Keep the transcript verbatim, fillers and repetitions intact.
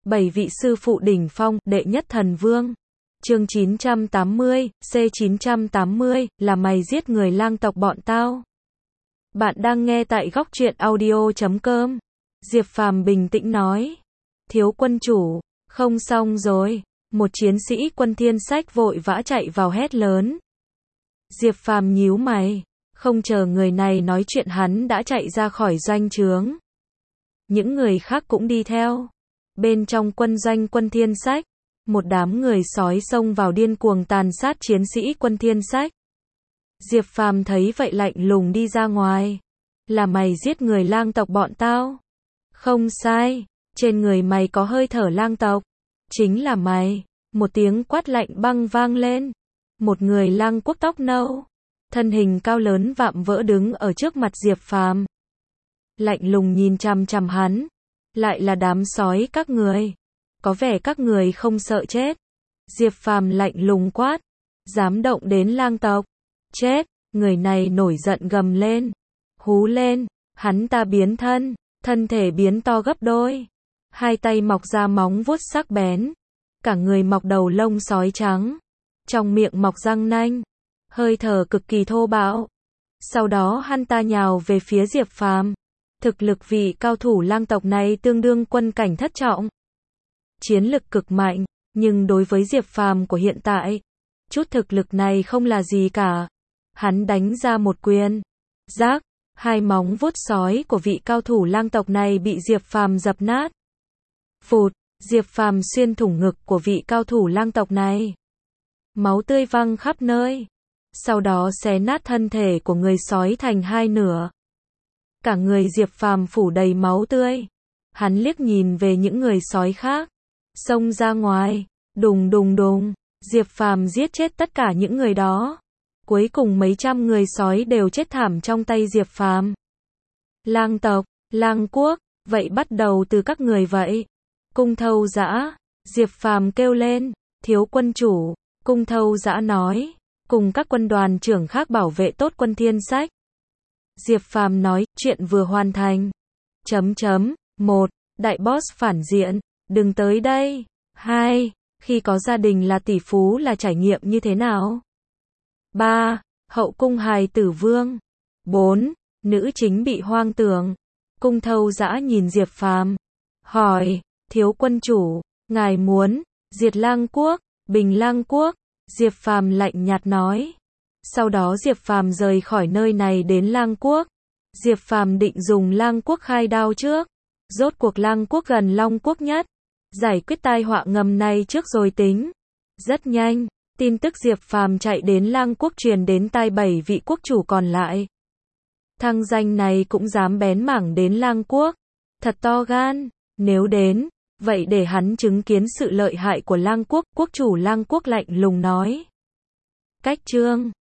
Bảy vị sư phụ đỉnh phong, đệ nhất thần vương. Chương chín trăm tám mươi, C chín trăm tám mươi, là mày giết người lang tộc bọn tao. Bạn đang nghe tại góc truyện audio chấm com. Diệp Phàm bình tĩnh nói. Thiếu quân chủ, không xong rồi. Một chiến sĩ quân thiên sách vội vã chạy vào hét lớn. Diệp Phàm nhíu mày, không chờ người này nói chuyện hắn đã chạy ra khỏi doanh trướng. Những người khác cũng đi theo. Bên trong quân doanh quân thiên sách, một đám người sói xông vào điên cuồng tàn sát chiến sĩ quân thiên sách. Diệp Phàm thấy vậy lạnh lùng đi ra ngoài. Là mày giết người lang tộc bọn tao? Không sai, trên người mày có hơi thở lang tộc. Chính là mày. Một tiếng quát lạnh băng vang lên. Một người lang quốc tóc nâu, thân hình cao lớn vạm vỡ đứng ở trước mặt Diệp Phàm. Lạnh lùng nhìn chằm chằm hắn. Lại là đám sói các người. Có vẻ các người không sợ chết. Diệp Phàm lạnh lùng quát. Dám động đến lang tộc. Chết. Người này nổi giận gầm lên. Hú lên. Hắn ta biến thân. Thân thể biến to gấp đôi. Hai tay mọc ra móng vuốt sắc bén. Cả người mọc đầu lông sói trắng. Trong miệng mọc răng nanh. Hơi thở cực kỳ thô bạo. Sau đó hắn ta nhào về phía Diệp Phàm. Thực lực vị cao thủ lang tộc này tương đương quân cảnh thất trọng. Chiến lực cực mạnh, nhưng đối với Diệp Phàm của hiện tại, chút thực lực này không là gì cả. Hắn đánh ra một quyền. Rác, hai móng vuốt sói của vị cao thủ lang tộc này bị Diệp Phàm dập nát. Phụt, Diệp Phàm xuyên thủng ngực của vị cao thủ lang tộc này. Máu tươi văng khắp nơi. Sau đó xé nát thân thể của người sói thành hai nửa. Cả người Diệp Phàm phủ đầy máu tươi. Hắn liếc nhìn về những người sói khác. Xông ra ngoài. Đùng đùng đùng. Diệp Phàm giết chết tất cả những người đó. Cuối cùng mấy trăm người sói đều chết thảm trong tay Diệp Phàm. Lang tộc, lang quốc, vậy bắt đầu từ các người vậy. Cung Thâu Dã. Diệp Phàm kêu lên. Thiếu quân chủ. Cung Thâu Dã nói. Cùng các quân đoàn trưởng khác bảo vệ tốt quân thiên sách. Diệp Phàm nói, chuyện vừa hoàn thành. Chấm chấm, một. Đại boss phản diện, đừng tới đây. Hai. Khi có gia đình là tỷ phú là trải nghiệm như thế nào? Ba. Hậu cung hài tử vương. Bốn. Nữ chính bị hoang tưởng. Cung Thâu Dã nhìn Diệp Phàm, hỏi, thiếu quân chủ, ngài muốn diệt lang quốc, bình lang quốc? Diệp Phàm lạnh nhạt nói. Sau đó Diệp Phàm rời khỏi nơi này đến lang quốc. Diệp Phàm định dùng lang quốc khai đao trước. Rốt cuộc lang quốc gần long quốc nhất. Giải quyết tai họa ngầm này trước rồi tính. Rất nhanh, tin tức Diệp Phàm chạy đến lang quốc truyền đến tai bảy vị quốc chủ còn lại. Thằng danh này cũng dám bén mảng đến lang quốc. Thật to gan, nếu đến, vậy để hắn chứng kiến sự lợi hại của lang quốc. Quốc chủ lang quốc lạnh lùng nói. Cách chương